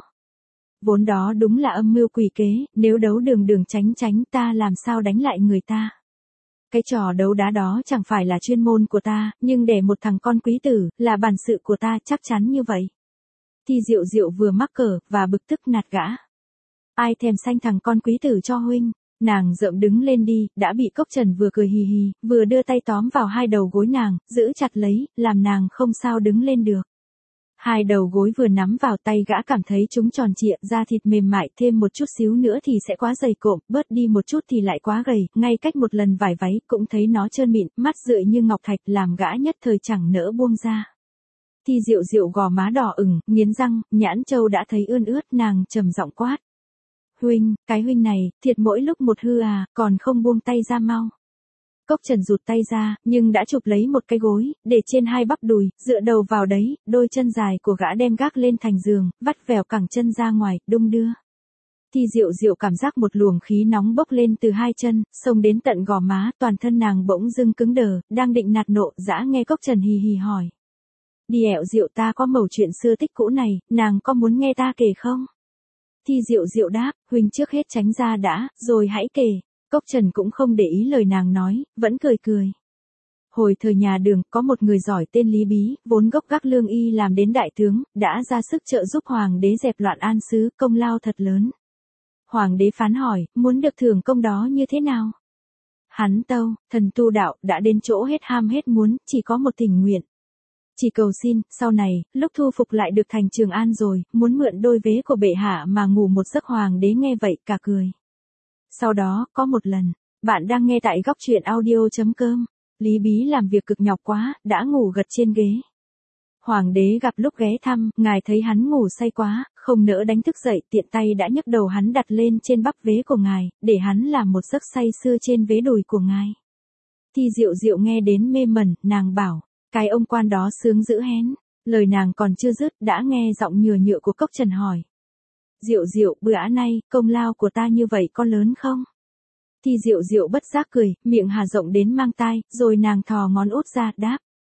Vốn đó đúng là âm mưu quỷ kế, nếu đấu đường đường tránh tránh ta làm sao đánh lại người ta. Cái trò đấu đá đó chẳng phải là chuyên môn của ta, nhưng để một thằng con quý tử, là bản sự của ta, chắc chắn như vậy. Thi Diệu Diệu vừa mắc cỡ, và bực tức nạt gã. Ai thèm sanh thằng con quý tử cho huynh. Nàng rợm đứng lên đi, đã bị Cốc Trần vừa cười hì hì, vừa đưa tay tóm vào hai đầu gối nàng, giữ chặt lấy, làm nàng không sao đứng lên được. Hai đầu gối vừa nắm vào tay gã cảm thấy chúng tròn trịa, da thịt mềm mại, thêm một chút xíu nữa thì sẽ quá dày cộm, bớt đi một chút thì lại quá gầy, ngay cách một lần vải váy cũng thấy nó trơn mịn, mắt rượi như ngọc thạch, làm gã nhất thời chẳng nỡ buông ra. Thi Diệu Diệu gò má đỏ ửng, nghiến răng, nhãn châu đã thấy ươn ướt, nàng trầm giọng quát. Huynh, cái huynh này, thiệt mỗi lúc một hư à, còn không buông tay ra mau. Cốc Trần rụt tay ra, nhưng đã chụp lấy một cái gối, để trên hai bắp đùi, dựa đầu vào đấy, đôi chân dài của gã đem gác lên thành giường, vắt vẻo cẳng chân ra ngoài, đung đưa. Thi Diệu Diệu cảm giác một luồng khí nóng bốc lên từ hai chân, xông đến tận gò má, toàn thân nàng bỗng dưng cứng đờ, đang định nạt nộ, dã nghe Cốc Trần hì hì hỏi. Đi ẹo Diệu, ta có mẩu chuyện xưa tích cũ này, nàng có muốn nghe ta kể không? Thi Diệu Diệu đáp, huynh trước hết tránh ra đã, rồi hãy kể. Cốc Trần cũng không để ý lời nàng nói, vẫn cười cười. Hồi thời nhà Đường, có một người giỏi tên Lý Bí, vốn gốc gác lương y làm đến đại tướng, đã ra sức trợ giúp hoàng đế dẹp loạn An xứ, công lao thật lớn. Hoàng đế phán hỏi, muốn được thưởng công đó như thế nào? Hắn tâu, thần tu đạo, đã đến chỗ hết ham hết muốn, chỉ có một tình nguyện. Chỉ cầu xin, sau này, lúc thu phục lại được thành Trường An rồi, muốn mượn đôi vế của bệ hạ mà ngủ một giấc. Hoàng đế nghe vậy, cả cười. Sau đó, có một lần, bạn đang nghe tại góc truyện audio.com. Lý Bí làm việc cực nhọc quá, đã ngủ gật trên ghế. Hoàng đế gặp lúc ghé thăm, ngài thấy hắn ngủ say quá, không nỡ đánh thức dậy, tiện tay đã nhấc đầu hắn đặt lên trên bắp vế của ngài, để hắn làm một giấc say sưa trên vế đùi của ngài. Thì Diệu Diệu nghe đến mê mẩn, nàng bảo, cái ông quan đó sướng dữ hén. Lời nàng còn chưa dứt, đã nghe giọng nhừa nhựa của Cốc Trần hỏi. Diệu Diệu, bữa nay, công lao của ta như vậy có lớn không? Thì Diệu Diệu bất giác cười, miệng hà rộng đến mang tai, rồi nàng thò ngón út ra, đáp.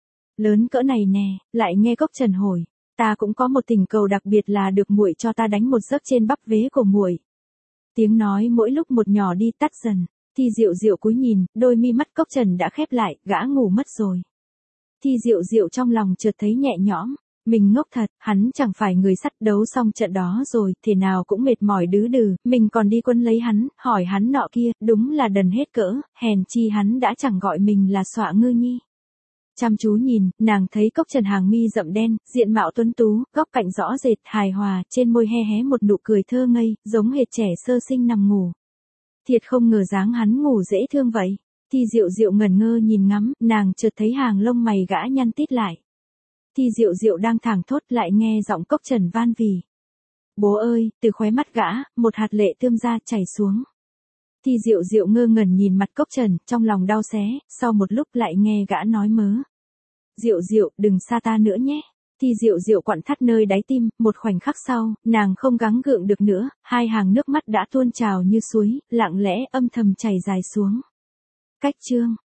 Lớn cỡ này nè, lại nghe Cốc Trần hỏi, ta cũng có một tình cầu đặc biệt là được muội cho ta đánh một giấc trên bắp vế của muội. Tiếng nói mỗi lúc một nhỏ đi tắt dần, thì Diệu Diệu cúi nhìn, đôi mi mắt Cốc Trần đã khép lại, gã ngủ mất rồi. Thì Diệu Diệu trong lòng chợt thấy nhẹ nhõm, mình ngốc thật, hắn chẳng phải người sắt, đấu xong trận đó rồi, thế nào cũng mệt mỏi đứ đừ, mình còn đi quân lấy hắn, hỏi hắn nọ kia, đúng là đần hết cỡ, hèn chi hắn đã chẳng gọi mình là Xọa Ngư Nhi. Chăm chú nhìn, nàng thấy Cốc Trần hàng mi rậm đen, diện mạo tuấn tú, góc cạnh rõ rệt, hài hòa, trên môi he hé một nụ cười thơ ngây, giống hệt trẻ sơ sinh nằm ngủ. Thiệt không ngờ dáng hắn ngủ dễ thương vậy. Thì Diệu Diệu ngẩn ngơ nhìn ngắm, nàng chợt thấy hàng lông mày gã nhăn tít lại. Thì Diệu Diệu đang thảng thốt lại nghe giọng Cốc Trần van vỉ. Bố ơi, từ khóe mắt gã, một hạt lệ tươm ra chảy xuống. Thì Diệu Diệu ngơ ngẩn nhìn mặt Cốc Trần, trong lòng đau xé, sau một lúc lại nghe gã nói mớ. Diệu Diệu, đừng xa ta nữa nhé. Thì Diệu Diệu quặn thắt nơi đáy tim, một khoảnh khắc sau, nàng không gắng gượng được nữa, hai hàng nước mắt đã tuôn trào như suối, lặng lẽ âm thầm chảy dài xuống. Cách chương